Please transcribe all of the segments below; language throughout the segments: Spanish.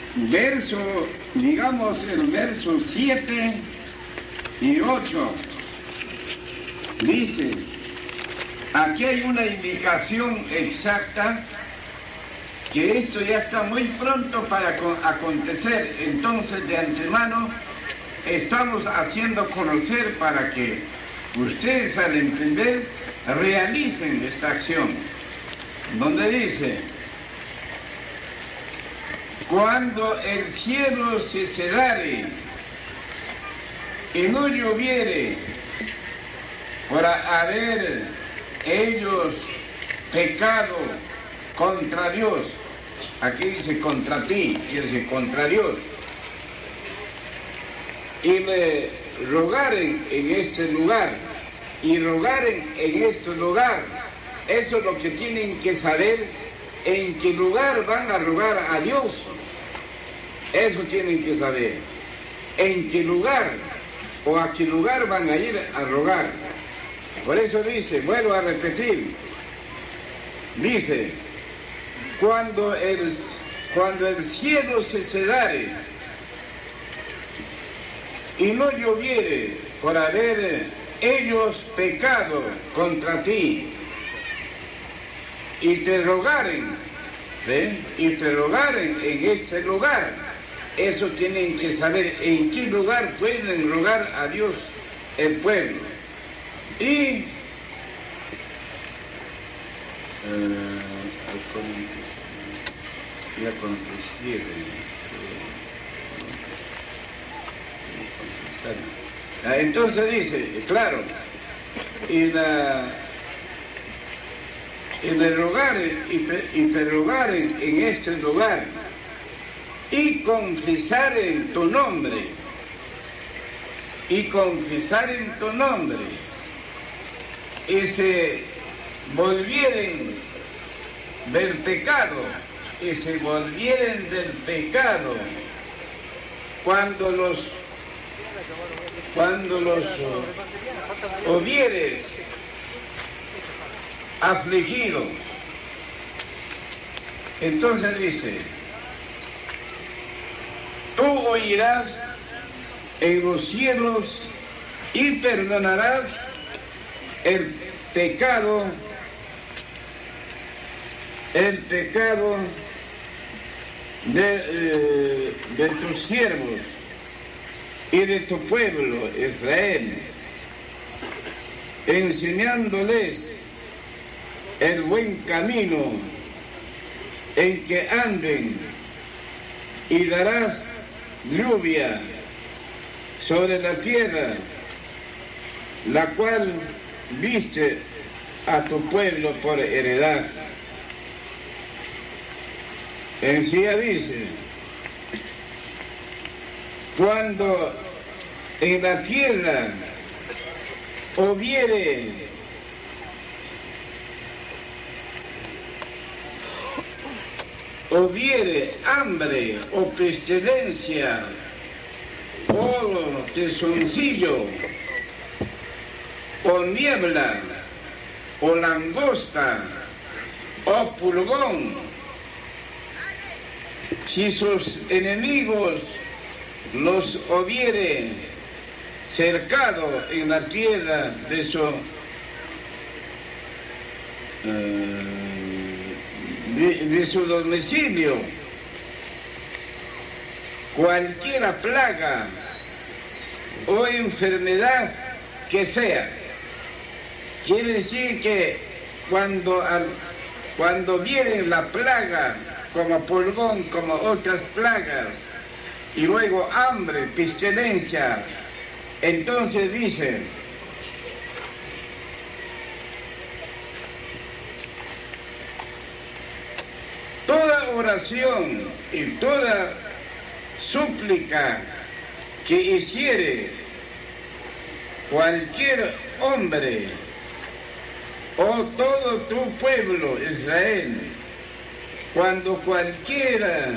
verso, digamos el verso 7 y 8, dice, aquí hay una indicación exacta que esto ya está muy pronto para acontecer. Entonces, de antemano, estamos haciendo conocer para que ustedes, al entender, realicen esta acción. Donde dice, cuando el cielo se cerrare y no lloviere, por haber ellos pecado contra Dios. Aquí dice contra ti, quiere decir contra Dios. Y me rogaren en este lugar, y rogaren en este lugar. Eso es lo que tienen que saber, en qué lugar van a rogar a Dios. Eso tienen que saber. En qué lugar, o a qué lugar van a ir a rogar. Por eso dice, vuelvo a repetir, dice, cuando el cielo se cerrare y no lloviere por haber ellos pecado contra ti, y te rogaren, ¿ve? Y te rogaren en este lugar, eso tienen que saber en qué lugar pueden rogar a Dios el pueblo. Y entonces dice, claro, y te rogaren en este lugar y confesaren tu nombre, y se volvieren del pecado, cuando los hubieres afligidos. Entonces dice, tú oirás en los cielos y perdonarás el pecado de tus siervos y de tu pueblo Israel, enseñándoles el buen camino en que anden, y darás lluvia sobre la tierra, la cual diste a tu pueblo por heredad. En sí dice, cuando en la tierra hubiere hambre o pestilencia o tesoncillo o niebla o langosta o pulgón, si sus enemigos los hubiere cercado en la tierra de su domicilio, cualquiera plaga o enfermedad que sea. Quiere decir que cuando viene la plaga, como pulgón, como otras plagas, y luego hambre, pestilencia, entonces dice, toda oración y toda súplica que hiciere cualquier hombre o todo tu pueblo Israel, cuando cualquiera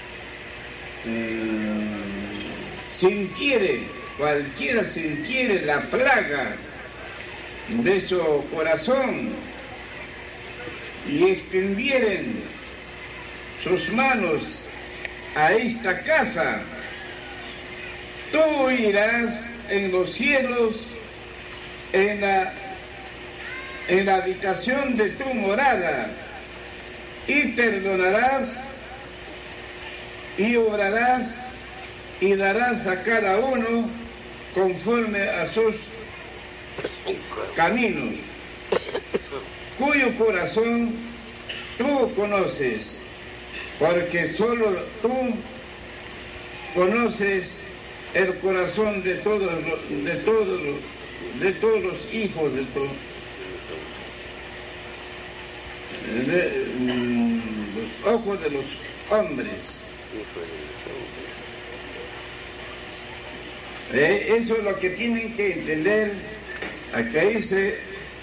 sintiere la plaga de su corazón y extendieren sus manos a esta casa. Tú irás en los cielos, en la habitación de tu morada, y perdonarás, y orarás, y darás a cada uno conforme a sus caminos, cuyo corazón tú conoces, porque solo tú conoces el corazón de todos los hijos de los ojos de los hombres. Eso es lo que tienen que entender. Acá dice,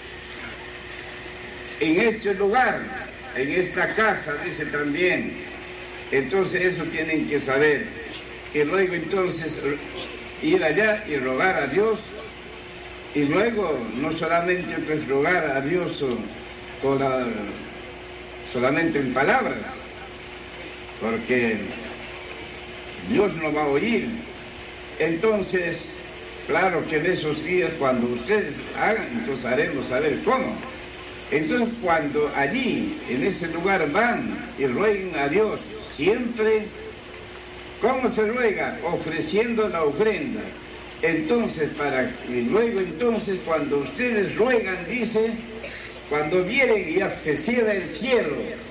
en este lugar, en esta casa, dice también. Entonces eso tienen que saber. Y luego entonces ir allá y rogar a Dios. Y luego no solamente pues rogar a Dios solamente en palabras, porque Dios no va a oír. Entonces, claro que en esos días cuando ustedes hagan, entonces haremos saber cómo. Entonces cuando allí, en ese lugar van y rueguen a Dios, siempre, ¿cómo se ruega? Ofreciendo la ofrenda. Entonces, y luego entonces cuando ustedes ruegan, dice, cuando vienen ya se cierra el cielo,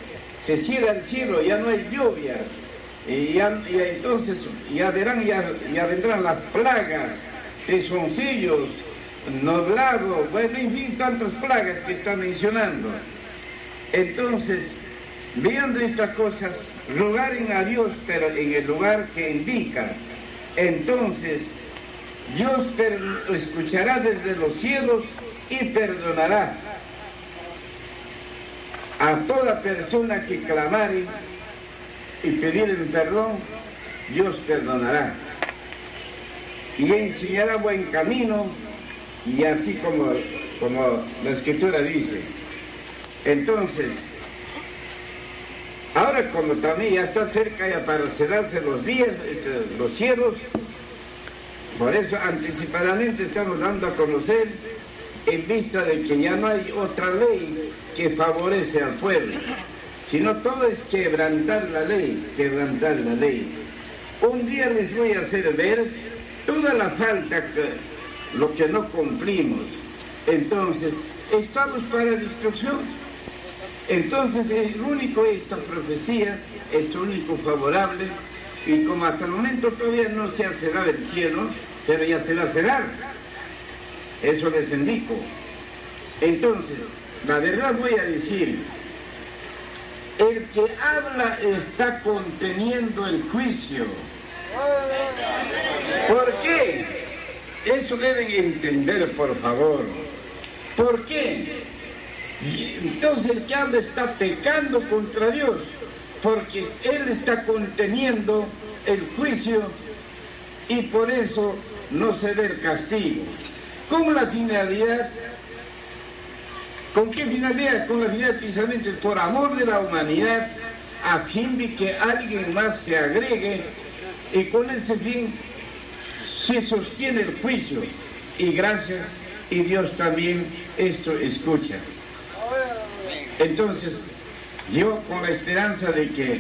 ya no hay lluvia. Y entonces ya vendrán las plagas, pezoncillos, nublado, bueno, en fin, tantas plagas que está mencionando. Entonces, viendo estas cosas, rogaren a Dios, pero en el lugar que indica. Entonces, Dios escuchará desde los cielos y perdonará a toda persona que clamare y pedir el perdón. Dios perdonará y enseñará buen camino, y así como la Escritura dice. Entonces, ahora como también ya está cerca ya para cerrarse los días, los cielos, por eso anticipadamente estamos dando a conocer, en vista de que ya no hay otra ley que favorece al pueblo, sino todo es quebrantar la ley. Un día les voy a hacer ver toda la falta, lo que no cumplimos. Entonces, estamos para la destrucción. Entonces, esta profecía es único favorable, y como hasta el momento todavía no se ha cerrado el cielo, pero ya se va a cerrar. Eso les indico. Entonces, la verdad voy a decir, el que habla está conteniendo el juicio. ¿Por qué? Eso deben entender, por favor. ¿Por qué? Entonces el que habla está pecando contra Dios, porque Él está conteniendo el juicio y por eso no se ve el castigo. ¿Con la finalidad? ¿Con qué finalidad? Con la finalidad precisamente por amor de la humanidad, a fin de que alguien más se agregue, y con ese fin se sostiene el juicio, y gracias, y Dios también esto escucha. Entonces, yo con la esperanza de que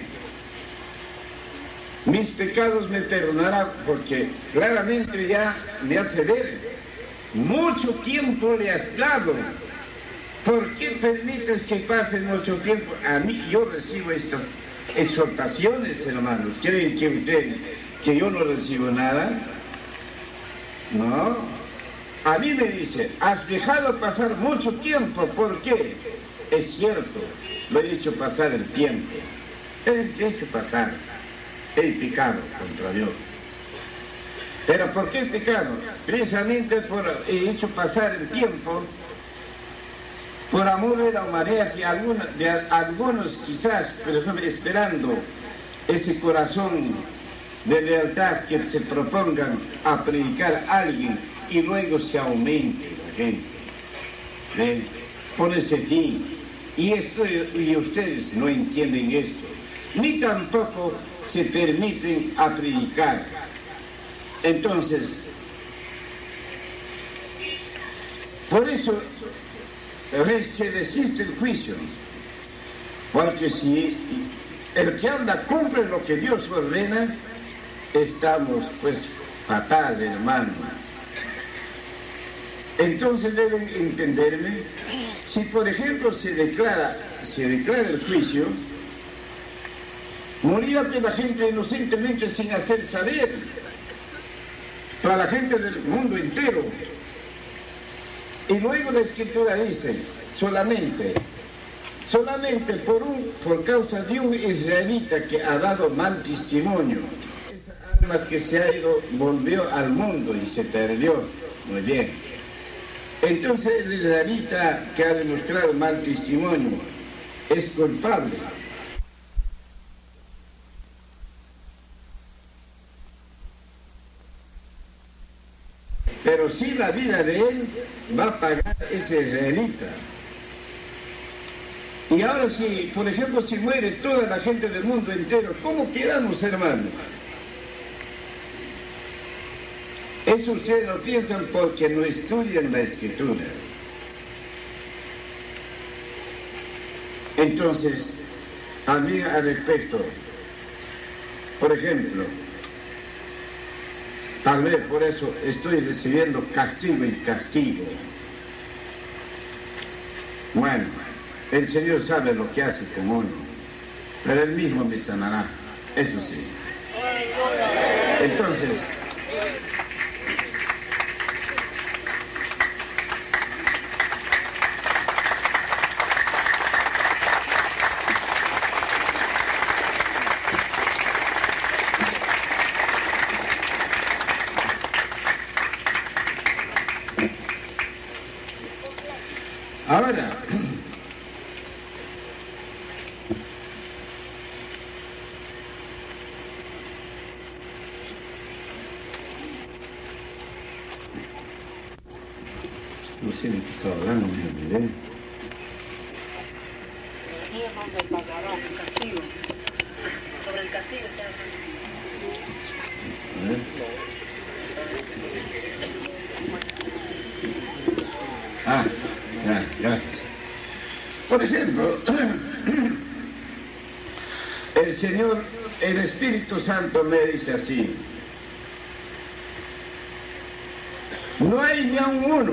mis pecados me perdonará, porque claramente ya me hace ver, mucho tiempo le has dado. ¿Por qué permites que pase mucho tiempo? A mí, yo recibo estas exhortaciones, hermanos. ¿Creen que ustedes, que yo no recibo nada? No. A mí me dice, has dejado pasar mucho tiempo. ¿Por qué? Es cierto, lo he hecho pasar el tiempo. He hecho pasar el pecado contra Dios. ¿Pero por qué el pecado? Precisamente he hecho pasar el tiempo por amor de la humanidad, y algunos quizás, pero esperando ese corazón de lealtad que se propongan a predicar a alguien y luego se aumente la gente. Por ese fin. Y ustedes no entienden esto. Ni tampoco se permiten a predicar. Entonces, por eso se resiste el juicio, porque si el que anda cumple lo que Dios ordena, estamos pues fatal, hermano. Entonces deben entenderme, si por ejemplo se declara el juicio, morirá la gente inocentemente sin hacer saber, para la gente del mundo entero. Y luego la Escritura dice, solamente por causa de un israelita que ha dado mal testimonio, esa alma que se ha ido volvió al mundo y se perdió. Muy bien. Entonces el israelita que ha demostrado mal testimonio es culpable. Pero sí la vida de él va a pagar ese israelita. Y ahora si, por ejemplo, si muere toda la gente del mundo entero, ¿cómo quedamos, hermanos? Eso ustedes lo piensan porque no estudian la Escritura. Entonces, a mí al respecto, por ejemplo, tal vez por eso estoy recibiendo castigo y castigo. Bueno, el Señor sabe lo que hace con uno, pero Él mismo me sanará, eso sí. Entonces, ahora, no sé de qué estaba hablando, me olvidé. Sobre el castigo está hablando. Gracias. Por ejemplo, el Señor, el Espíritu Santo me dice así: no hay ni a un uno.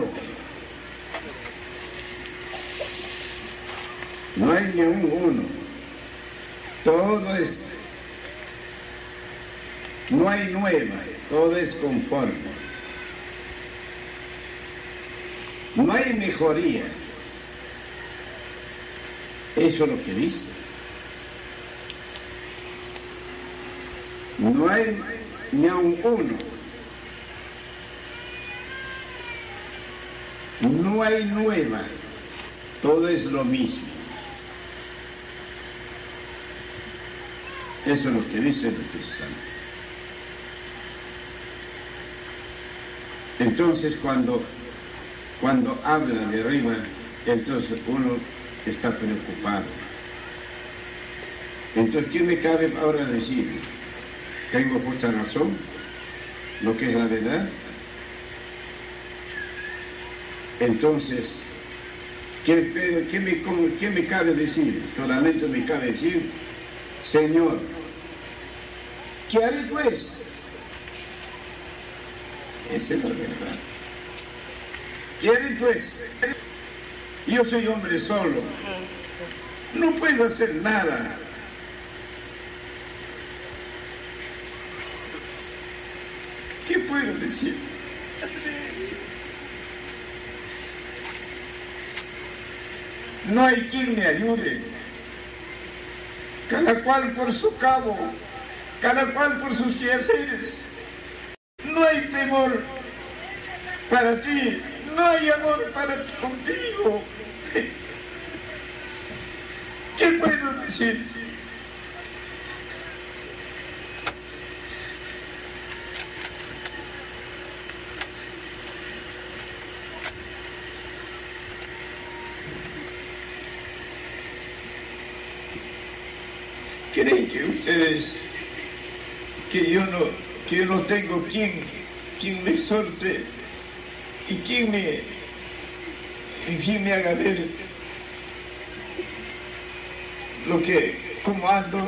No hay ni un uno. Todo es, no hay nueva, todo es conforme. No hay mejoría. Eso es lo que dice. No hay ni a un uno. No hay nueva. Todo es lo mismo. Eso es lo que dice el Espíritu Santo. Entonces cuando habla de arriba, entonces uno está preocupado. Entonces, ¿qué me cabe ahora decir? ¿Tengo justa razón? ¿Lo que es la verdad? Entonces, ¿qué me cabe decir? Solamente me cabe decir: Señor, ¿qué haré pues? Esa es la verdad. ¿Qué haré pues? Yo soy hombre solo. No puedo hacer nada. ¿Qué puedo decir? No hay quien me ayude. Cada cual por su cabo, cada cual por sus quehaceres. No hay temor para ti, no hay amor para contigo. ¿Qué puedo decir? ¿Creen que ustedes que yo no tengo quien me exhorte y quien me haga ver cómo ando.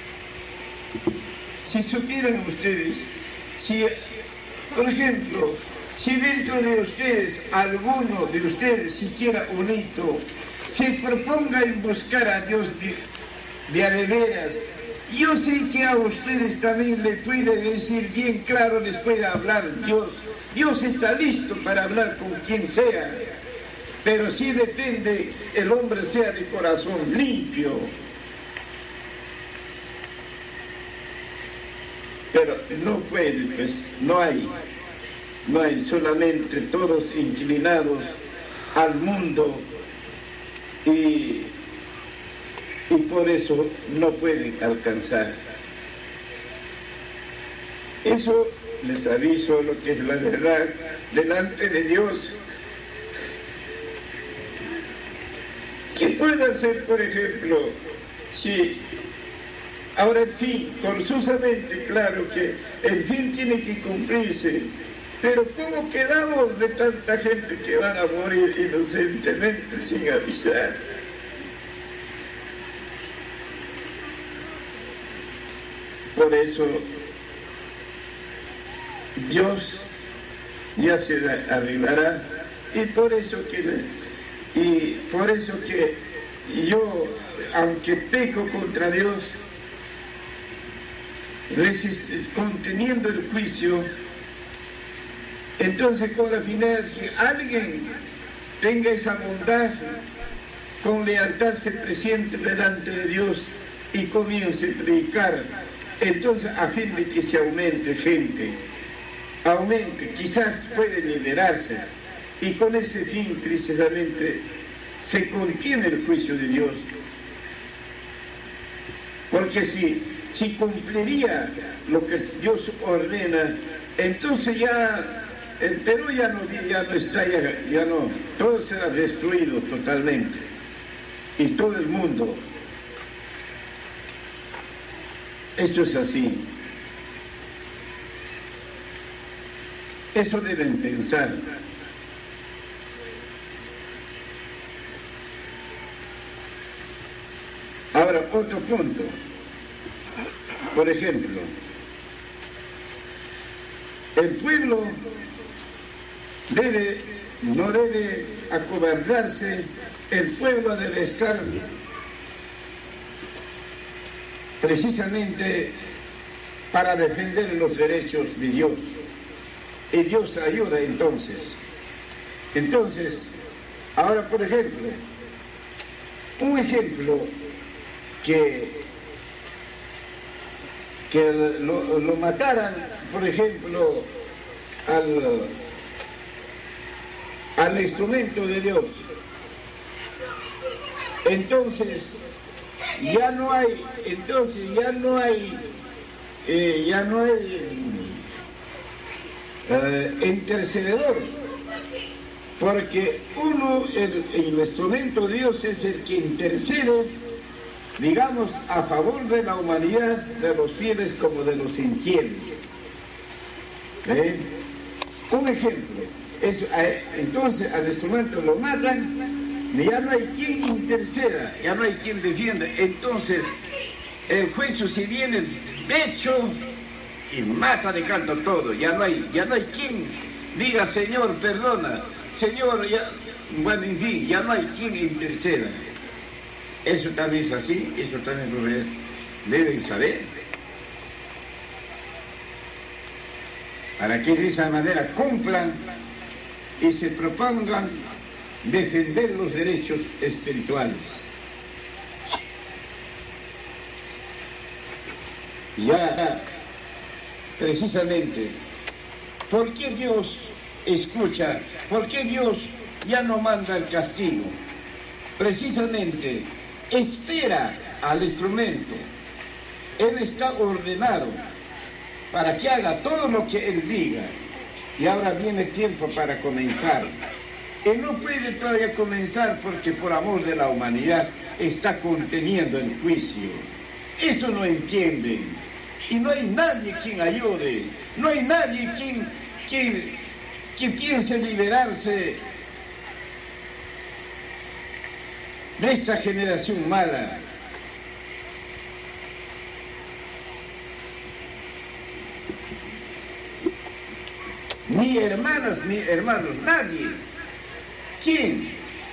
Si supieran ustedes, por ejemplo, si dentro de ustedes, alguno de ustedes, siquiera unito, se proponga en buscar a Dios de a de veras, yo sé que a ustedes también les puede decir bien claro, les puede hablar Dios. Dios está listo para hablar con quien sea, pero sí depende el hombre sea de corazón limpio. Pero no puede, pues, no hay solamente todos inclinados al mundo y por eso no pueden alcanzar. Eso les aviso lo que es la verdad delante de Dios. ¿Qué puede hacer, por ejemplo, si ahora el fin, forzosamente, claro que el fin tiene que cumplirse, pero ¿cómo quedamos de tanta gente que van a morir inocentemente sin avisar? Por eso Dios ya se arribará, y por eso que yo, aunque peco contra Dios, conteniendo el juicio, entonces con la finalidad que alguien tenga esa bondad, con lealtad se presente delante de Dios y comience a predicar, entonces a fin de que se aumente gente, quizás puede liberarse, y con ese fin precisamente se contiene el juicio de Dios. Porque si cumpliría lo que Dios ordena, entonces ya el Perú ya no está, ya no, todo será destruido totalmente, y todo el mundo. Eso es así. Eso deben pensar. Ahora, otro punto. Por ejemplo, el pueblo no debe acobardarse, el pueblo debe estar precisamente para defender los derechos de Dios. Y Dios ayuda entonces. Entonces, ahora por ejemplo, un ejemplo que lo mataran, por ejemplo, al instrumento de Dios. Entonces ya no hay intercededor, porque el instrumento de Dios es el que intercede, digamos, a favor de la humanidad, de los fieles como de los infieles. Un ejemplo, entonces al instrumento lo matan, ya no hay quien interceda, ya no hay quien defienda, entonces el juicio si viene de hecho y mata de canto todo, ya no hay quien diga Señor perdona, Señor ya, bueno, en fin, ya no hay quien interceda. Eso también es así, eso también ustedes deben saber, para que de esa manera cumplan y se propongan defender los derechos espirituales. Ya, precisamente, ¿por qué Dios escucha? ¿Por qué Dios ya no manda el castigo? Precisamente, espera al instrumento. Él está ordenado para que haga todo lo que Él diga. Y ahora viene tiempo para comenzar. Él no puede todavía comenzar porque por amor de la humanidad está conteniendo el juicio. Eso no entienden. y no hay nadie quien ayude, no hay nadie quien piense liberarse de esta generación mala. Ni hermanas, ni hermanos, nadie. ¿Quién?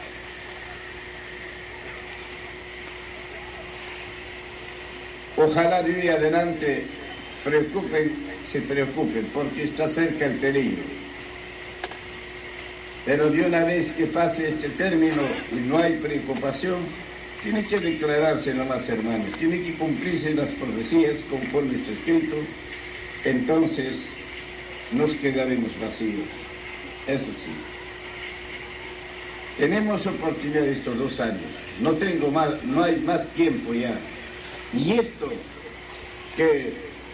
Ojalá de hoy adelante se preocupen, porque está cerca el peligro. Pero de una vez que pase este término y no hay preocupación, tiene que declararse nomás, hermanos, tiene que cumplirse las profecías conforme está escrito, entonces nos quedaremos vacíos. Eso sí. Tenemos oportunidad estos 2 años, no hay más tiempo ya. Y esto que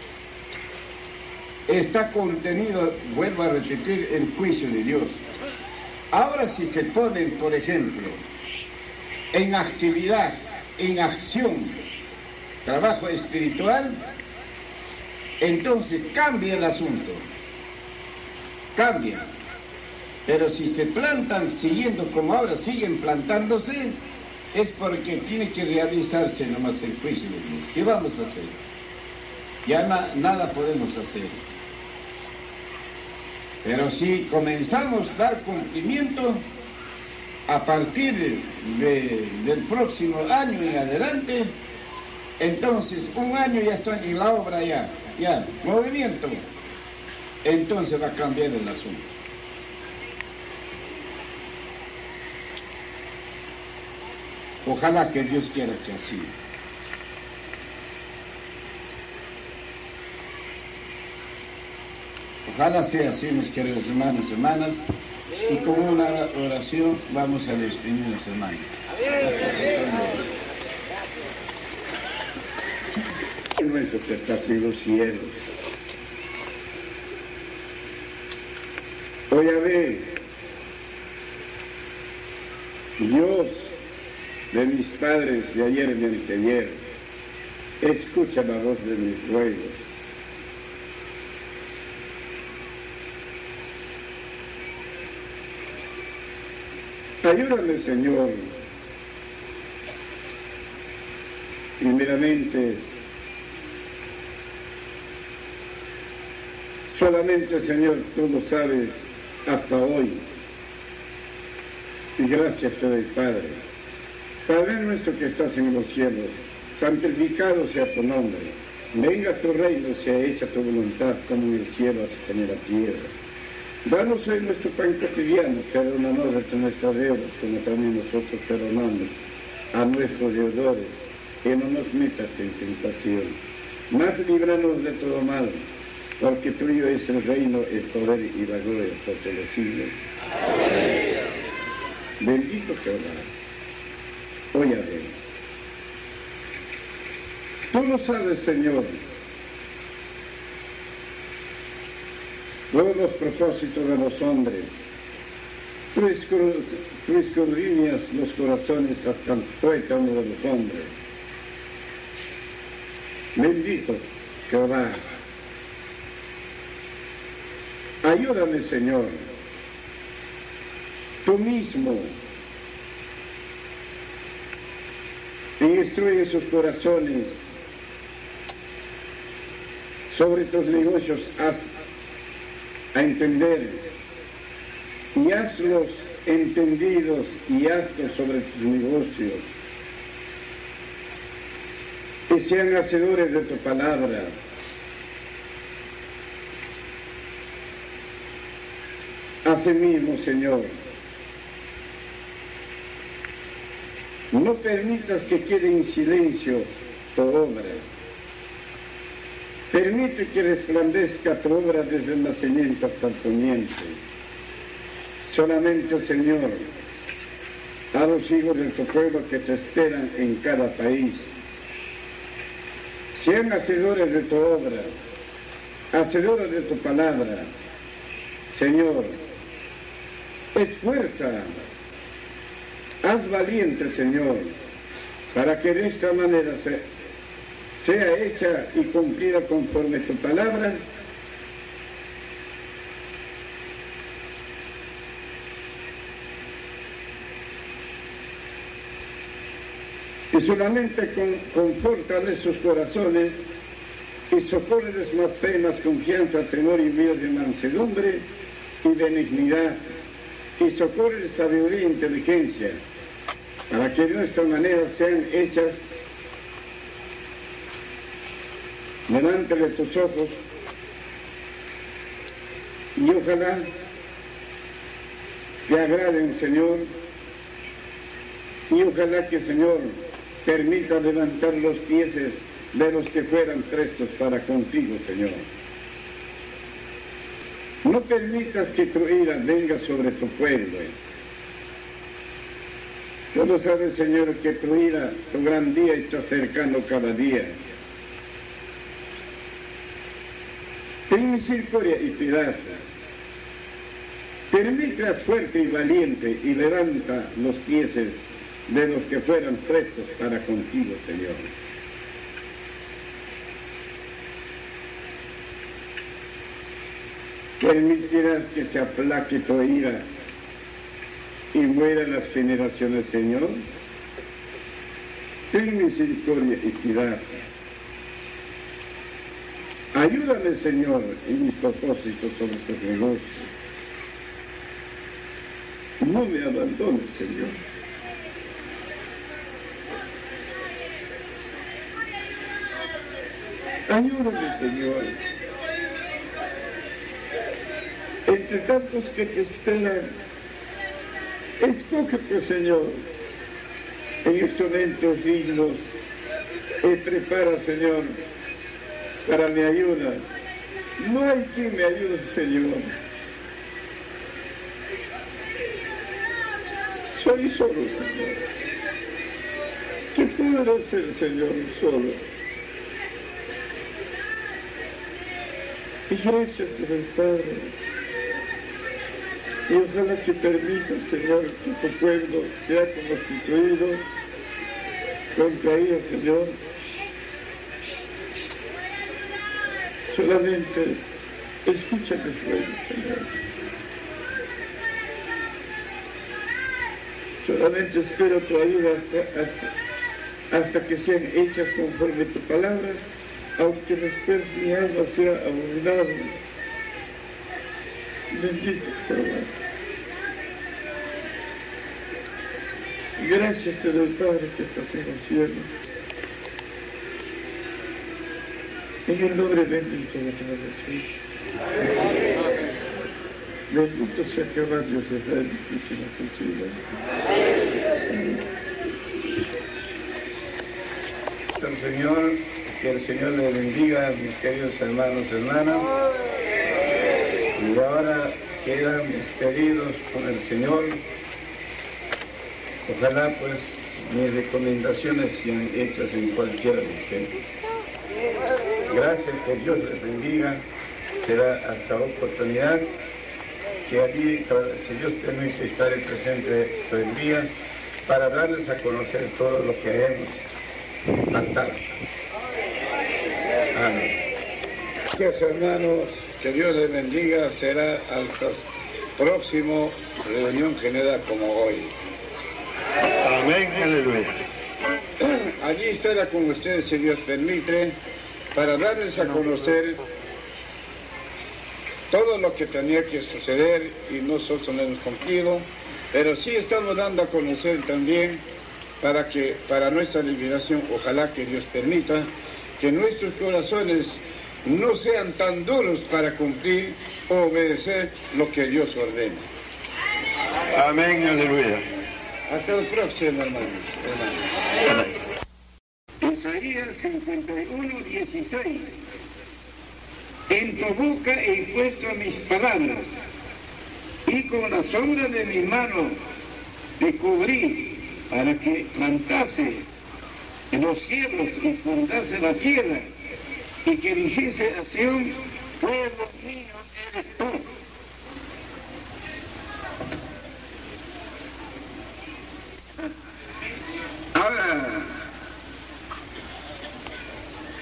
está contenido, vuelvo a repetir, el juicio de Dios. Ahora si se ponen, por ejemplo, en actividad, en acción, trabajo espiritual, entonces cambia el asunto. Cambia. Pero si se plantan siguiendo como ahora siguen plantándose, es porque tiene que realizarse nomás el juicio de Dios. ¿Qué vamos a hacer? Ya nada podemos hacer. Pero si comenzamos a dar cumplimiento, a partir del próximo año en adelante, entonces 1 año ya está en la obra ya, movimiento. Entonces va a cambiar el asunto. Ojalá que Dios quiera que así. Ojalá sea así, mis queridos hermanos y hermanas, y con una oración vamos a despedir a los hermanos. Nuestro que estás en los cielos. Oye, a ver, Dios de mis padres de ayer y de anteayer, escucha la voz de mis ruegos. Ayúdame, Señor, primeramente, solamente, Señor, tú lo sabes hasta hoy, y gracias te doy, Padre. Padre nuestro que estás en los cielos, santificado sea tu nombre, venga tu reino, sea hecha tu voluntad como en el cielo, así en la tierra. Danos hoy nuestro pan cotidiano, perdónanos de nuestras deudas, como también nosotros perdonamos a nuestros deudores, que no nos metas en tentación, mas líbranos de todo mal, porque tuyo es el reino, el poder y la gloria por todos los siglos. Amén. Bendito Jehová. Oye, a ver. Tú lo sabes, Señor, todos los propósitos de los hombres. Tú escudriñas los corazones hasta el tuétano de los hombres. Bendito Jehová. Ayúdame, Señor, tú mismo, y instruye sus corazones sobre tus negocios, haz a entender y hazlos entendidos y hazlos sobre tus negocios, que sean hacedores de tu palabra. Asimismo, Señor, no permitas que quede en silencio tu obra. Permite que resplandezca tu obra desde el nacimiento hasta el poniente. Solamente, Señor, a los hijos de tu pueblo que te esperan en cada país, sean hacedores de tu obra, hacedores de tu palabra. Señor, esfuerza, haz valiente, Señor, para que de esta manera sea hecha y cumplida conforme tu palabra, y solamente conforta nuestros corazones y socórreles más fe, más confianza, temor y miedo de mansedumbre y benignidad, y socórreles sabiduría e inteligencia, para que de nuestra manera sean hechas delante de tus ojos, y ojalá te agraden, Señor, y ojalá que, Señor, permita levantar los pies de los que fueran prestos para contigo, Señor. No permitas que tu ira venga sobre tu pueblo. Solo sabes, Señor, que tu ira, tu gran día está cercano cada día. Ten misericordia y piedad. Permítela fuerte y valiente y levanta los pies de los que fueran prestos para contigo, Señor. Permitirás que se aplaque tu ira y mueran las generaciones, Señor. Ten misericordia y piedad. Ayúdame, Señor, en mis propósitos sobre estos negocios. No me abandones, Señor. Ayúdame, Señor. Entre tantos que te esperan, escógete, Señor, en excelentes dignos, y prepara, Señor, para mi ayuda. No hay quien me ayude, Señor. Soy solo, Señor. ¿Qué puedo hacer, Señor, solo? Y gracias te doy, Padre. Y ojalá que permita, Señor, que tu pueblo sea constituido, contraído, Señor. Solamente escucha mi ruego, Señor. Solamente espero tu ayuda hasta que sean hechas conforme tu palabra, aunque después mi alma sea abominada. Bendito Jehová. Gracias te doy, Padre, que estás en el cielo. En el nombre bendito de Jesús. Bendito sea Jehová, Dios de Israel, y sin el Señor, que el Señor les bendiga, mis queridos hermanos y hermanas. Y ahora quedan despedidos con el Señor. Ojalá pues mis recomendaciones sean hechas en cualquiera de ustedes. Gracias, que Dios les bendiga. Será hasta oportunidad que allí, si Dios permite, estaré presente todo el día para darles a conocer todo lo que hemos tratado. Amén. Gracias, hermanos. Que Dios les bendiga. Será hasta próximo reunión general como hoy. Amén, aleluya. Allí estará con ustedes, si Dios permite, para darles a conocer todo lo que tenía que suceder y nosotros no hemos cumplido, pero sí estamos dando a conocer también para nuestra liberación, ojalá que Dios permita que nuestros corazones no sean tan duros para cumplir o obedecer lo que Dios ordena. Amén, aleluya. Hasta el próximo, hermanos. Isaías 51:16. En tu boca he puesto mis palabras, y con la sombra de mi mano te cubrí, para que plantase en los cielos y fundase la tierra, y que dijese a Sión, pueblo mío eres tú. Ahora,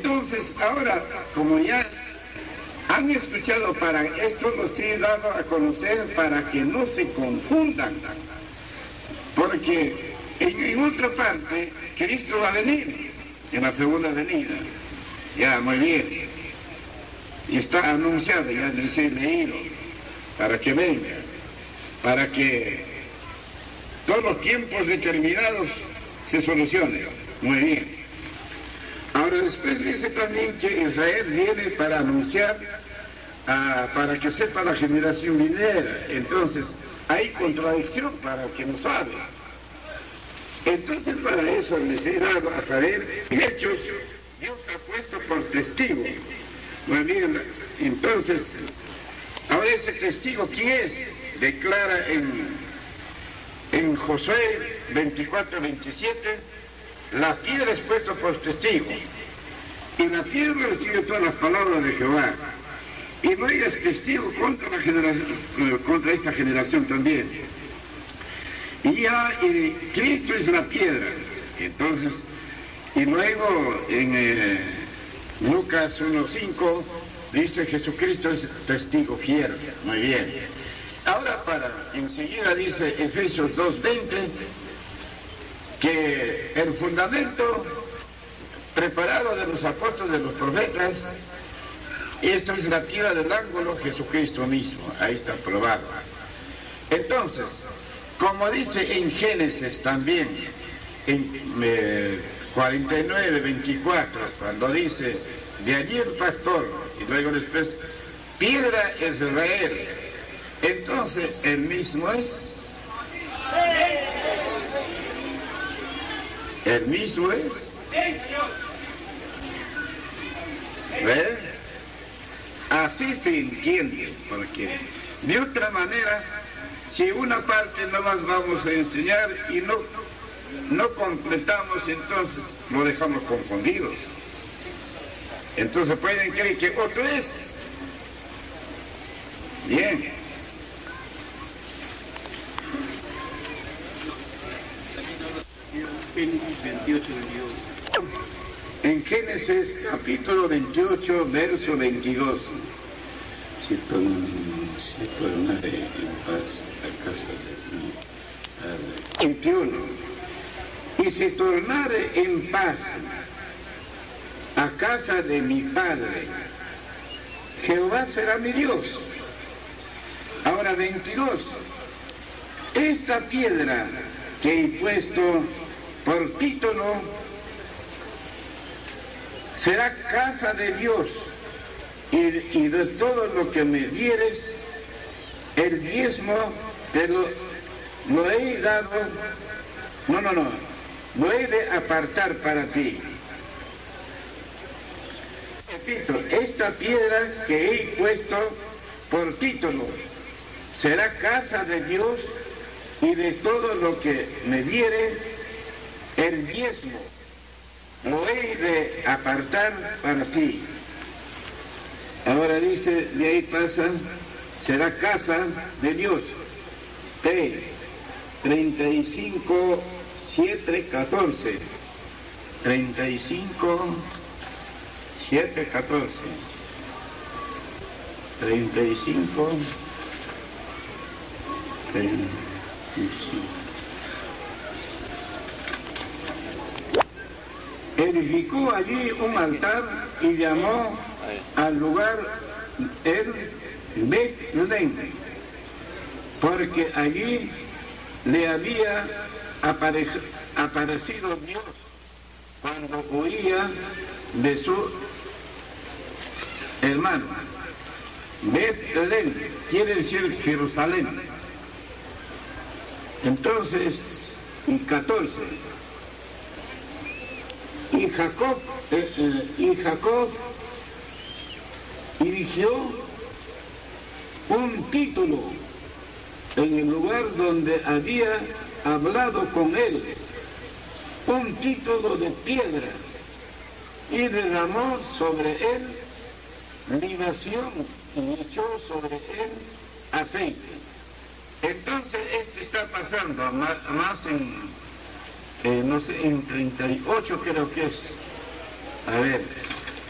Entonces, ahora, como ya han escuchado, para esto los he dado a conocer para que no se confundan, porque en otra parte Cristo va a venir en la segunda venida. Ya, muy bien. Y está anunciado, ya les he leído, para que venga, para que todos los tiempos determinados se solucionen. Muy bien. Ahora después dice también que Israel viene para anunciar, para que sepa la generación venidera. Entonces, hay contradicción para el que no sabe. Entonces, para eso les he dado a saber, en Hechos, Dios ha puesto por testigo. Muy bien, entonces, ahora ese testigo, ¿quién es? Declara en Josué 24:27, la piedra es puesta por testigo, y la piedra recibe todas las palabras de Jehová, y no es testigo contra la generación, contra esta generación también. Y ya Cristo es la piedra. Entonces, y luego en Lucas 1:5 dice Jesucristo es testigo fiel. Muy bien. Ahora enseguida dice Efesios 2:20 que el fundamento preparado de los apóstoles, de los profetas, esta es la piedra del ángulo, Jesucristo mismo. Ahí está probado. Entonces, como dice en Génesis también, en 49:24, cuando dice, de allí el pastor, y luego después, piedra es Israel. Entonces, el mismo es. El mismo es. ¿Ves? Así se entiende, porque de otra manera, si una parte no más vamos a enseñar y no completamos, entonces lo dejamos confundidos. Entonces pueden creer que otro es. Bien. En Génesis capítulo 28, verso 22. Si tornare en paz a casa de mi padre. 21. Y si tornare en paz a casa de mi padre, Jehová será mi Dios. Ahora 22. Esta piedra que he puesto por título será casa de Dios, y de todo lo que me dieres, el diezmo te lo he dado, lo he de apartar para ti. Repito, esta piedra que he puesto por título será casa de Dios, y de todo lo que me diere, el diezmo lo he de apartar para ti. Ahora dice, de ahí pasa, será casa de Dios. 35, 7, 14. 35, 7, 14. 35, 35. Edificó allí un altar y llamó al lugar el Bet-Len, porque allí le había aparecido Dios cuando huía de su hermano. Bet-Len quiere decir Jerusalén. Entonces, en 14, y Jacob erigió un título en el lugar donde había hablado con él, un título de piedra, y derramó sobre él libación y echó sobre él aceite. Entonces esto está pasando más en, no sé, en 38 creo que es. A ver,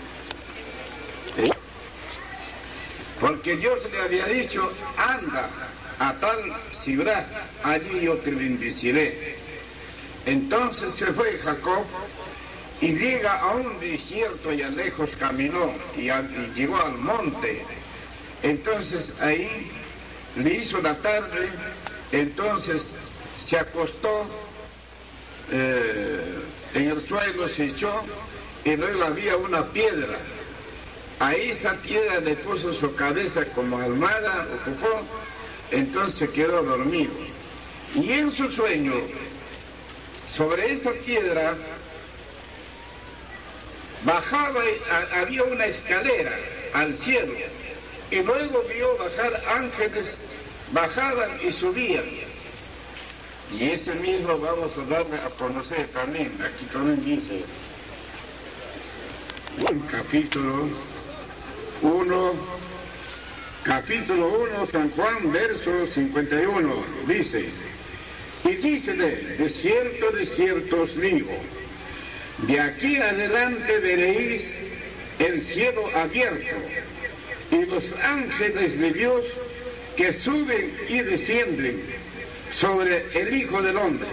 porque Dios le había dicho, anda a tal ciudad, allí yo te bendeciré. Entonces se fue Jacob y llega a un desierto y a lejos caminó y llegó al monte. Entonces ahí le hizo la tarde, entonces se acostó en el suelo, se echó y luego había una piedra. Ahí esa piedra le puso su cabeza como almohada, ocupó, entonces quedó dormido. Y en su sueño, sobre esa piedra, bajaba, había una escalera al cielo, y luego vio bajar ángeles, bajaban y subían. Y ese mismo vamos a darle a conocer también, aquí también dice, capítulo 1, San Juan, verso 51, dice, y dícele, de cierto os digo, de aquí adelante veréis el cielo abierto y los ángeles de Dios que suben y descienden sobre el Hijo del Hombre.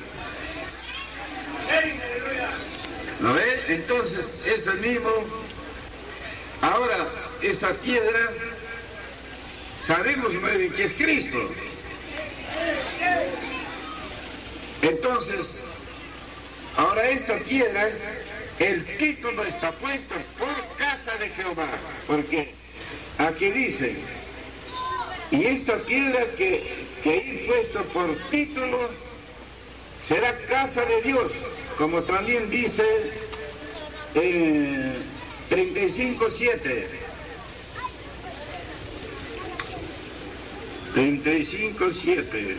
¿Lo ve? Entonces es el mismo. Ahora, esa piedra, sabemos que es Cristo. Entonces, ahora esta piedra, el título está puesto por casa de Jehová, porque aquí dice, y esta piedra que he puesto por título será casa de Dios, como también dice en 35:7. 35:7.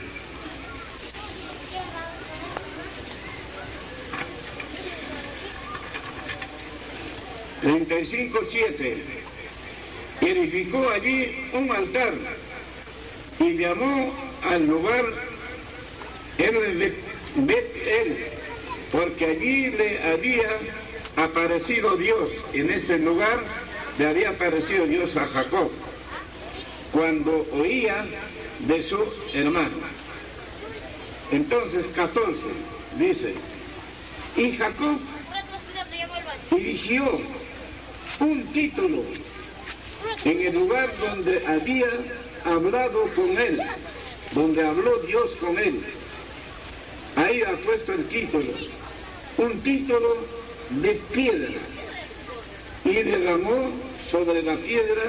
Edificó allí un altar y llamó al lugar Bet-El, porque allí le había aparecido Dios. En ese lugar le había aparecido Dios a Jacob cuando oía de su hermano. Entonces 14 dice, y Jacob erigió un título en el lugar donde había hablado con él, donde habló Dios con él. Ahí ha puesto el título, un título de piedra, y derramó sobre la piedra,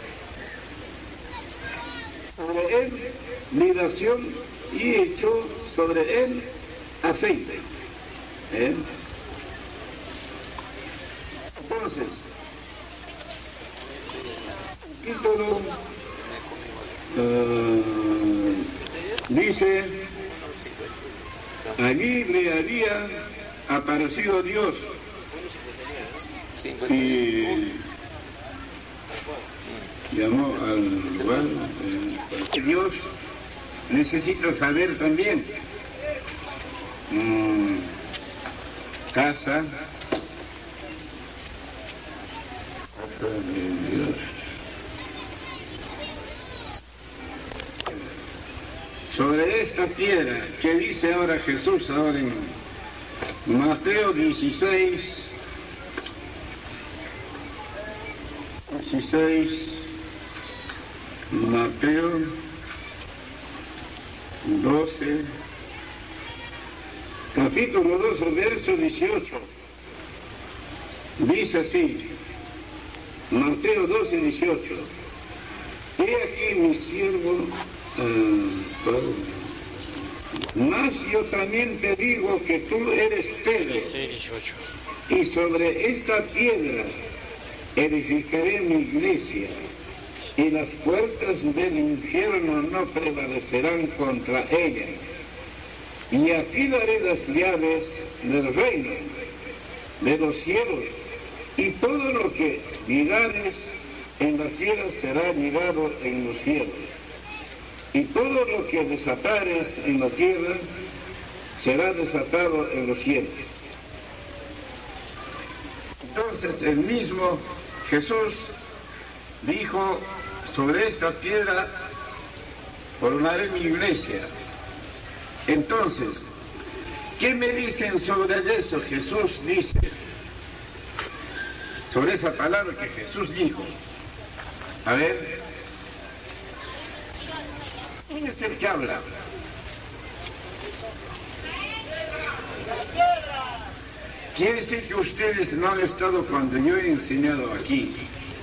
sobre él libación, y echó sobre él aceite. Entonces, el título dice, allí le había aparecido Dios y llamó al lugar. Dios necesita saber también, casa de Dios. Sobre esta piedra que dice ahora Jesús, ahora en Mateo 16, Mateo 12, capítulo 12, verso 18, dice así, Mateo 12, 18, he aquí mi siervo, mas yo también te digo que tú eres Pedro, y sobre esta piedra edificaré mi iglesia, y las puertas del infierno no prevalecerán contra ella. Y aquí daré las llaves del reino de los cielos, y todo lo que ligares en la tierra será ligado en los cielos, y todo lo que desatares en la tierra será desatado en los cielos. Entonces el mismo Jesús dijo sobre esta piedra formaré mi iglesia. Entonces, ¿qué me dicen sobre eso? Jesús dice, sobre esa palabra que Jesús dijo. A ver, ¿quién es el que habla? Quiere decir que ustedes no han estado cuando yo he enseñado aquí.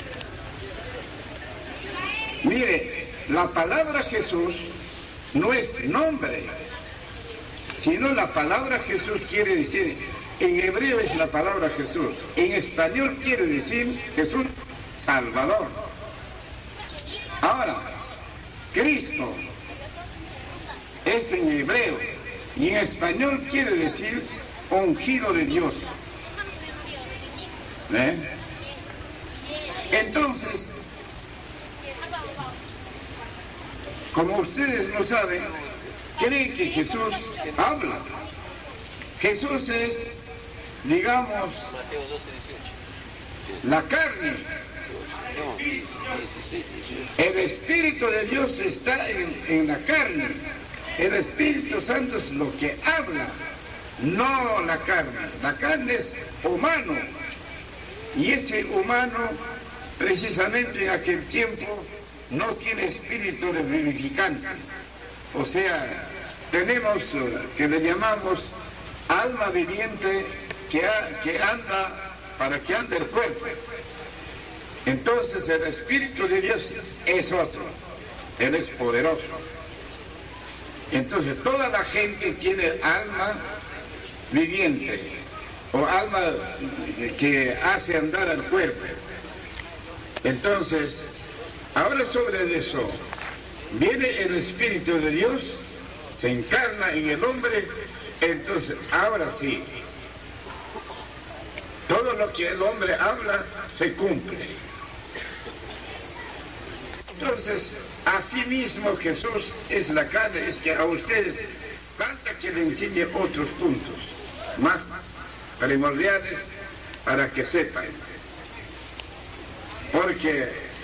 Mire, la palabra Jesús no es nombre, sino la palabra Jesús quiere decir, en hebreo es la palabra Jesús, en español quiere decir Jesús Salvador. Ahora, Cristo es en hebreo y en español quiere decir ungido de Dios. Entonces, como ustedes lo saben, creen que Jesús habla. Jesús es, digamos, la carne. El Espíritu de Dios está en la carne. El Espíritu Santo es lo que habla, no la carne. La carne es humano. Y ese humano, precisamente en aquel tiempo, no tiene espíritu de vivificante. O sea, tenemos, que le llamamos alma viviente que anda, para que ande el cuerpo. Entonces el Espíritu de Dios es otro, Él es poderoso. Entonces toda la gente tiene alma viviente, o alma que hace andar al cuerpo. Entonces, ahora sobre eso, viene el Espíritu de Dios, se encarna en el hombre, entonces, ahora sí, todo lo que el hombre habla se cumple. Entonces, así mismo Jesús es la carne, es que a ustedes falta que le enseñe otros puntos más primordiales para que sepan. Porque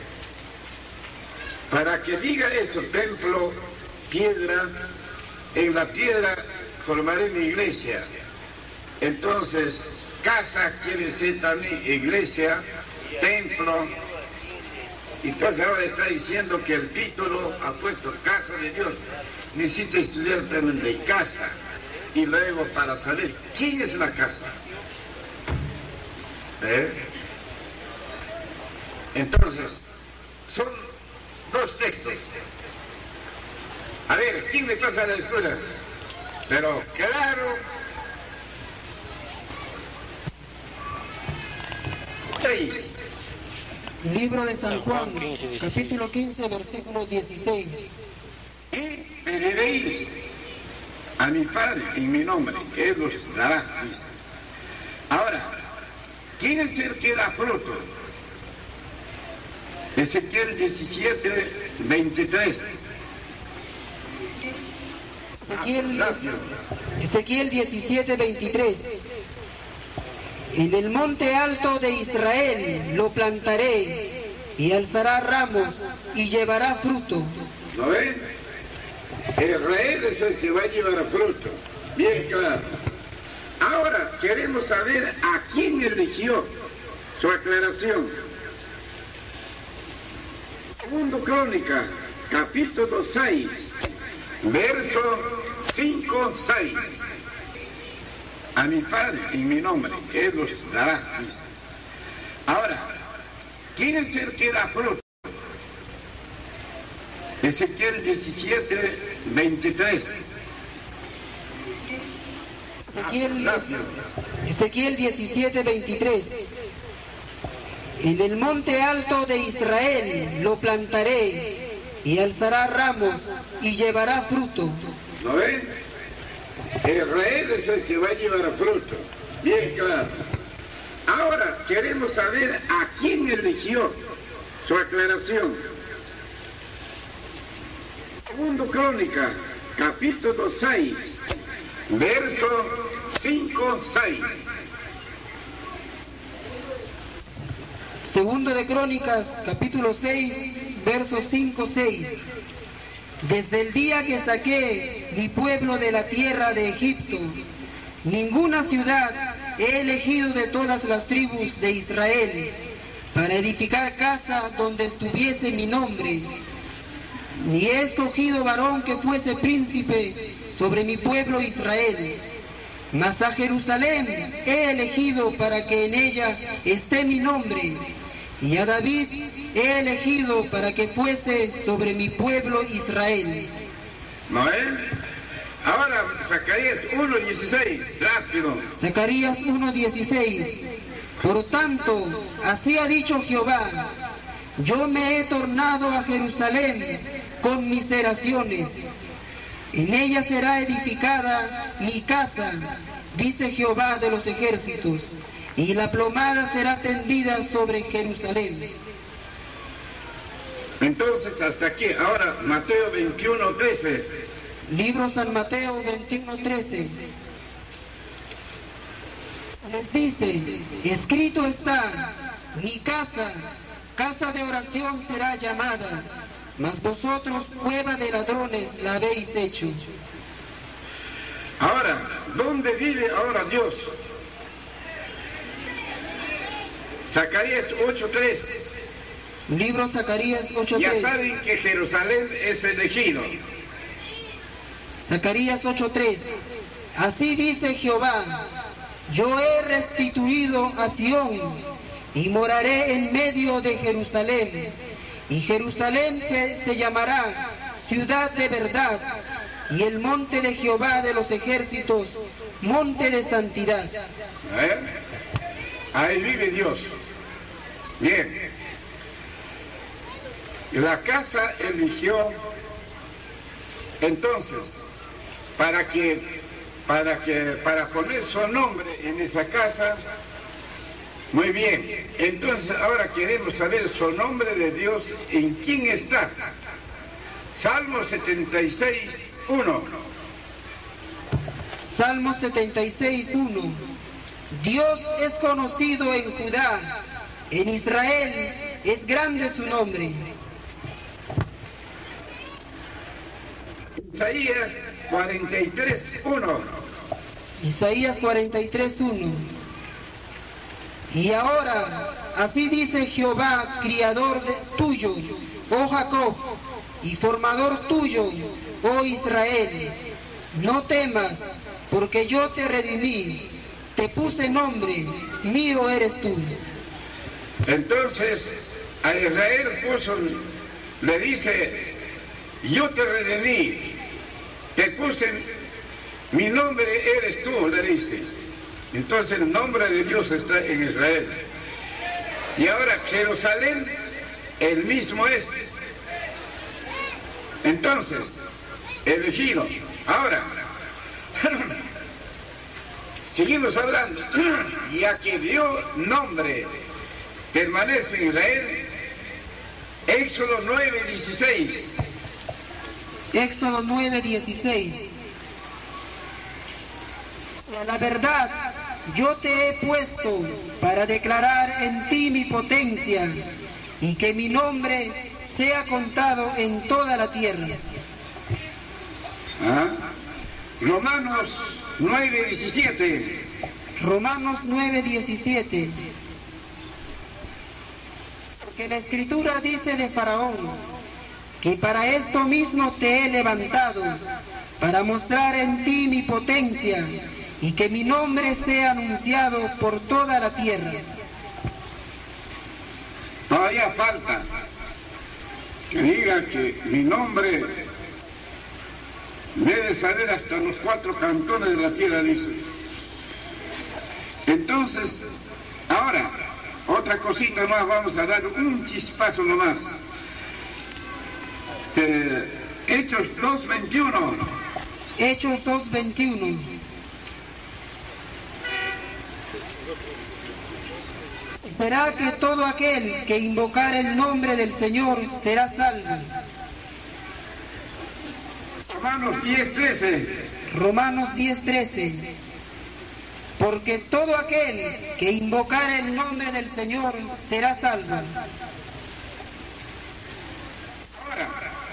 para que diga eso, templo, piedra, en la piedra formaré mi iglesia. Entonces, casa quiere decir también iglesia, templo. Entonces ahora está diciendo que el título ha puesto casa de Dios. Necesita estudiar también de casa. Y luego para saber quién es la casa. Entonces, son dos textos. A ver, ¿quién me pasa la lectura? Pero claro. 6. Libro de San Juan, capítulo 15, versículo 16. Y pediréis a mi Padre en mi nombre, Él os dará, dice. Ahora, ¿quién es el que da fruto? Ezequiel 17, 23. Ezequiel 17, 23. En el monte alto de Israel lo plantaré y alzará ramos y llevará fruto. ¿Lo ven? Israel es el que va a llevar fruto. Bien claro. Ahora queremos saber a quién eligió. Su aclaración. Segundo Crónica, capítulo 6, verso 5, 6. A mi Padre en mi nombre, Él os dará, dice. Ahora, ¿quién es el que da fruto? Ezequiel 17, 23. Ezequiel 17, 23. En el monte alto de Israel lo plantaré y alzará ramos y llevará fruto. ¿Lo ven? Israel es el que va a llevar fruto. Bien claro. Ahora queremos saber a quién eligió. Su aclaración. Segundo Crónica, capítulo 6, verso 5, 6. Segundo de Crónicas, capítulo 6, versos 5-6. Desde el día que saqué mi pueblo de la tierra de Egipto, ninguna ciudad he elegido de todas las tribus de Israel para edificar casa donde estuviese mi nombre, ni he escogido varón que fuese príncipe sobre mi pueblo Israel. Mas a Jerusalén he elegido para que en ella esté mi nombre, y a David he elegido para que fuese sobre mi pueblo Israel. Noel. Ahora Zacarías 1:16, rápido. Zacarías 1:16. Por tanto, así ha dicho Jehová, yo me he tornado a Jerusalén con miseraciones. En ella será edificada mi casa, dice Jehová de los ejércitos, y la plomada será tendida sobre Jerusalén. Entonces hasta aquí, ahora Mateo 21:13. Libro San Mateo 21:13. Les dice, escrito está, mi casa, casa de oración será llamada, mas vosotros cueva de ladrones la habéis hecho. Ahora, ¿dónde vive ahora Dios? Zacarías 8:3. Libro Zacarías Ya 8:3. saben que Jerusalén es elegido. Zacarías 8:3. Así dice Jehová, yo he restituido a Sión y moraré en medio de Jerusalén, y Jerusalén se llamará ciudad de verdad, y el monte de Jehová de los ejércitos, monte de santidad. Ahí vive Dios. Bien. La casa eligió, entonces, para poner su nombre en esa casa. Muy bien. Entonces ahora queremos saber su nombre de Dios, en quién está. Salmo 76:1. Salmo 76:1. Dios es conocido en Judá, en Israel es grande su nombre. Isaías 43:1. Isaías 43:1. Y ahora, así dice Jehová, criador tuyo, oh Jacob, y formador tuyo, oh Israel, no temas, porque yo te redimí, te puse nombre, mío eres tú. Entonces a Israel le dice, yo te redimí, te puse, mi nombre eres tú, le dice. Entonces el nombre de Dios está en Israel. Y ahora Jerusalén, el mismo es. Entonces, elegido. Ahora, seguimos hablando. Ya que dio nombre, permanece en Israel. Éxodo 9:16. Éxodo 9:16. La verdad, yo te he puesto para declarar en ti mi potencia y que mi nombre sea contado en toda la tierra. Romanos 9:17. Romanos 9:17. Porque la Escritura dice de Faraón, que para esto mismo te he levantado, para mostrar en ti mi potencia, y que mi nombre sea anunciado por toda la tierra. Todavía falta que diga que mi nombre debe salir hasta los 4 cantones de la tierra, dice. Entonces, ahora, otra cosita más, vamos a dar un chispazo nomás. Hechos 2:21. Hechos 2:21. Será que todo aquel que invocar el nombre del Señor será salvo. Romanos 10:13. Romanos 10:13. porque todo aquel que invocare el nombre del Señor será salvo. Ahora,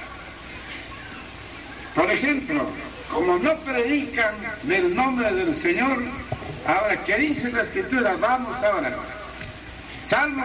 por ejemplo, como no predican del nombre del Señor, ahora, ¿qué dice la Escritura? Vamos ahora. Salmo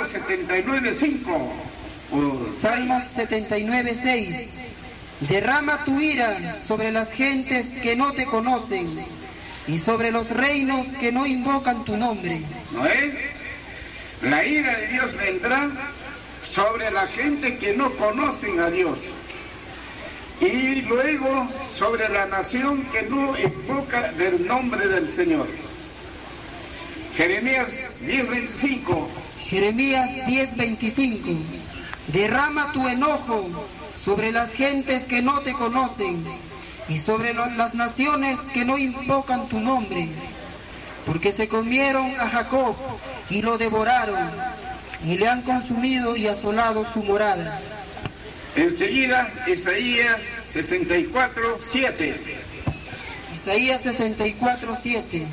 79:5. Salmos 79:6. Derrama tu ira sobre las gentes que no te conocen y sobre los reinos que no invocan tu nombre. ¿No es? La ira de Dios vendrá sobre la gente que no conocen a Dios. Y luego sobre la nación que no invoca del nombre del Señor. Jeremías 10:25. Jeremías 10:25. Derrama tu enojo sobre las gentes que no te conocen y sobre las naciones que no invocan tu nombre, porque se comieron a Jacob y lo devoraron, y le han consumido y asolado su morada. Enseguida, Isaías 64:7. Isaías 64:7.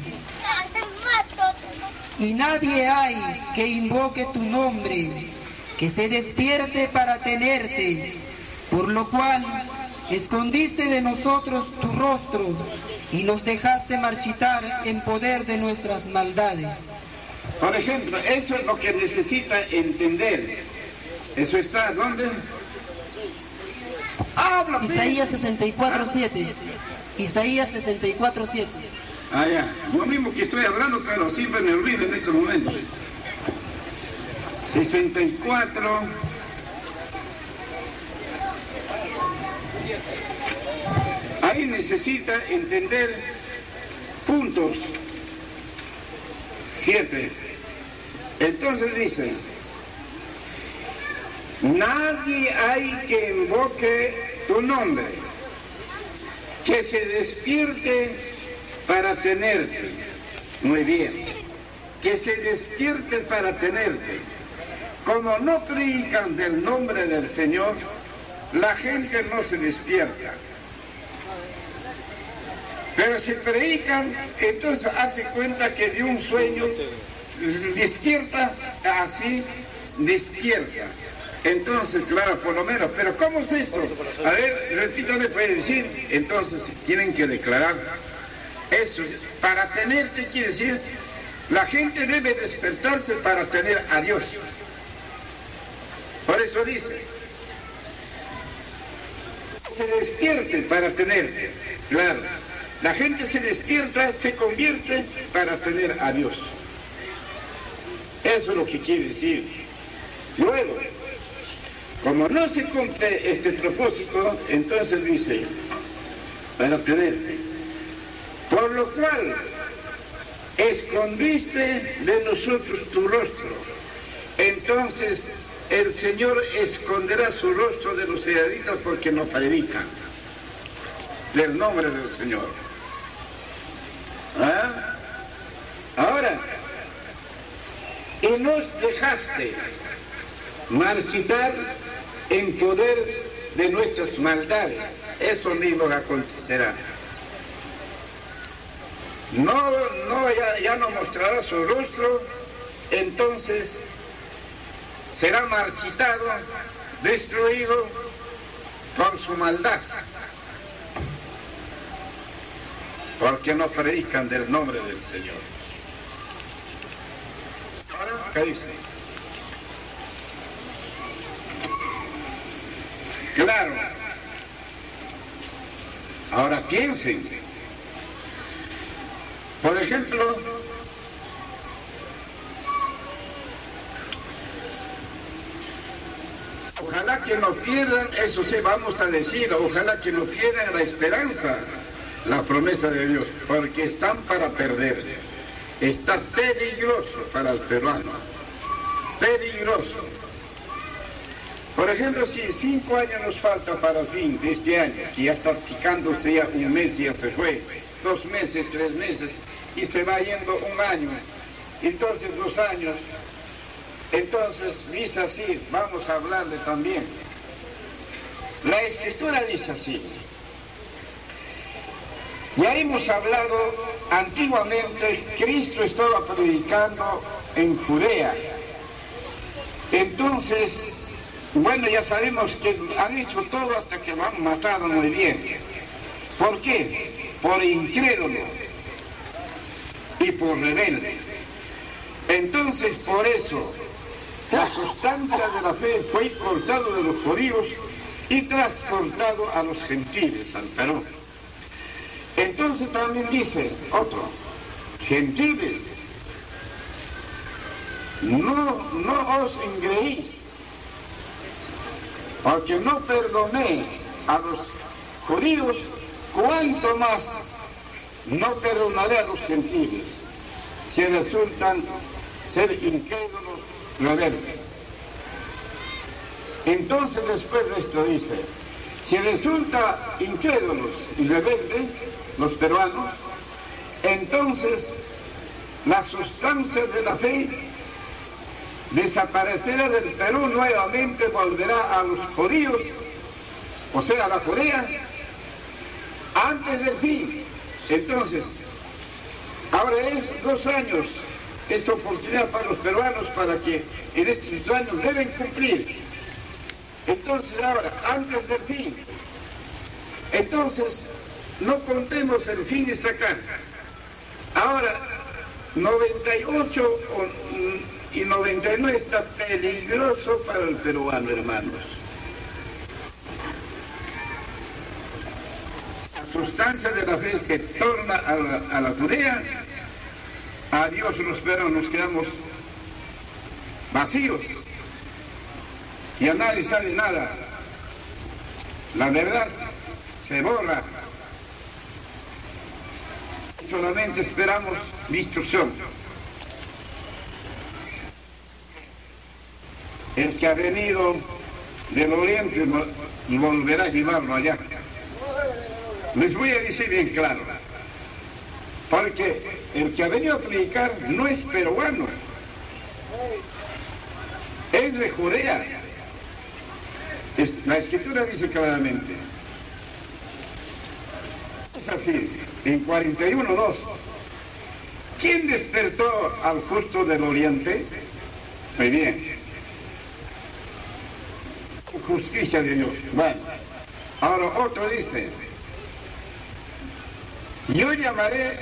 Y nadie hay que invoque tu nombre, que se despierte para tenerte, por lo cual escondiste de nosotros tu rostro y nos dejaste marchitar en poder de nuestras maldades. Por ejemplo, eso es lo que necesita entender. Eso está, ¿dónde? Isaías 64:7. Isaías 64:7. Ah, ya. Lo mismo que estoy hablando, pero siempre me olvido en este momento. 64. Ahí necesita entender puntos. 7. Entonces dice, nadie hay que invoque tu nombre, que se despierte para tenerte. Muy bien. Que se despierte para tenerte. Como no predican del nombre del Señor, la gente no se despierta. Pero si predican, entonces hace cuenta que de un sueño despierta, así despierta. Entonces, claro, por lo menos, pero ¿cómo es esto? A ver, repito, le puede decir, entonces tienen que declarar. Eso, para tenerte quiere decir, la gente debe despertarse para tener a Dios. Por eso dice, se despierte para tenerte. Claro, la gente se despierta, se convierte para tener a Dios. Eso es lo que quiere decir. Luego, como no se cumple este propósito, entonces dice, para tenerte. Por lo cual, escondiste de nosotros tu rostro. Entonces, el Señor esconderá su rostro de los hereditos porque no predican del nombre del Señor. ¿Ah? Ahora, y nos dejaste marchitar en poder de nuestras maldades. Eso mismo acontecerá. Ya no mostrará su rostro, entonces será marchitado, destruido por su maldad, porque no predican del nombre del Señor. Ahora, ¿qué dice? Claro. Ahora piensen. Por ejemplo, ojalá que no pierdan, eso sí vamos a decir, ojalá que no pierdan la esperanza, la promesa de Dios, porque están para perder. Está peligroso para el peruano, peligroso. Por ejemplo, si 5 años nos falta para el fin de este año, que ya está picándose ya un mes, ya se fue, 2 meses, 3 meses, y se va yendo un año, entonces 2 años, entonces dice así, vamos a hablarle también. La Escritura dice así, Ya hemos hablado, antiguamente Cristo estaba predicando en Judea. Entonces, bueno, ya sabemos que han hecho todo hasta que lo han matado muy bien. ¿Por qué? Por incrédulo y por rebelde. Entonces, por eso, la sustancia de la fe fue cortado de los judíos y transportado a los gentiles, al Perú. Entonces también dice otro, gentiles, no os engreíis, porque no perdoné a los judíos, cuánto más no perdonaré a los gentiles, si resultan ser incrédulos, rebeldes. Entonces después de esto dice, si resulta incrédulos y rebeldes, los peruanos, entonces la sustancia de la fe desaparecerá del Perú, nuevamente volverá a los judíos, o sea, a la Judea, antes del fin. Entonces, ahora es 2 años, esta oportunidad para los peruanos para que en estos 2 años deben cumplir. Entonces ahora, antes del fin, entonces no contemos el fin está acá. Ahora, 98 y 99 está peligroso para el peruano, hermanos. La sustancia de la fe se torna a la Judea, a Dios los peruanos quedamos vacíos. Y a nadie sabe nada. La verdad se borra. Solamente esperamos destrucción. El que ha venido del oriente volverá a llevarlo allá. Les voy a decir bien claro. Porque el que ha venido a predicar no es peruano. Es de Judea. La escritura dice claramente, es así, en 41:2, ¿quién despertó al justo del oriente? Muy bien, justicia de Dios. Bueno, ahora otro dice, yo llamaré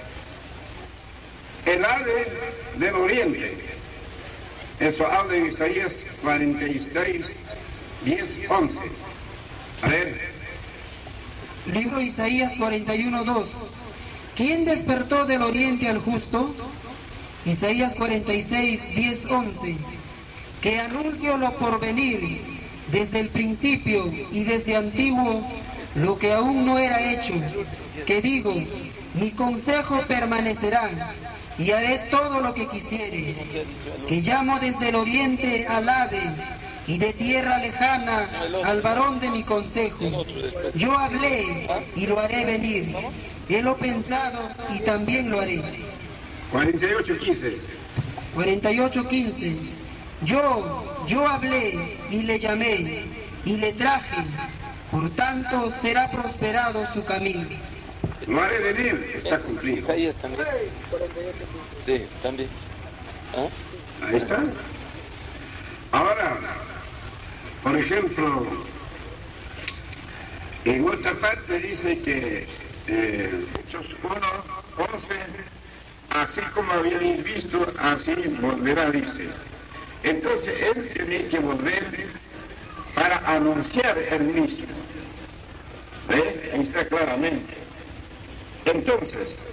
el ave del oriente. Eso habla en Isaías 46, 10, 11. A ver. Libro Isaías 41:2. ¿Quién despertó del oriente al justo? Isaías 46, 10, 11. Que anuncio lo por venir, desde el principio y desde antiguo, lo que aún no era hecho. Que digo, mi consejo permanecerá, y haré todo lo que quisiere. Que llamo desde el oriente al ave, y de tierra lejana al varón de mi consejo. Yo hablé y lo haré venir. He lo pensado y también lo haré. 48:15. 48:15. Yo hablé y le llamé y le traje. Por tanto será prosperado su camino. Lo haré venir, está cumplido. Isaías también. Sí, también. ¿Ah? Ahí está. Ahora, por ejemplo, en otra parte dice que Hechos 1:11, así como habíais visto, así volverá, dice. Entonces él tiene que volver para anunciar el mismo. ¿Ve? Ahí está claramente. Entonces,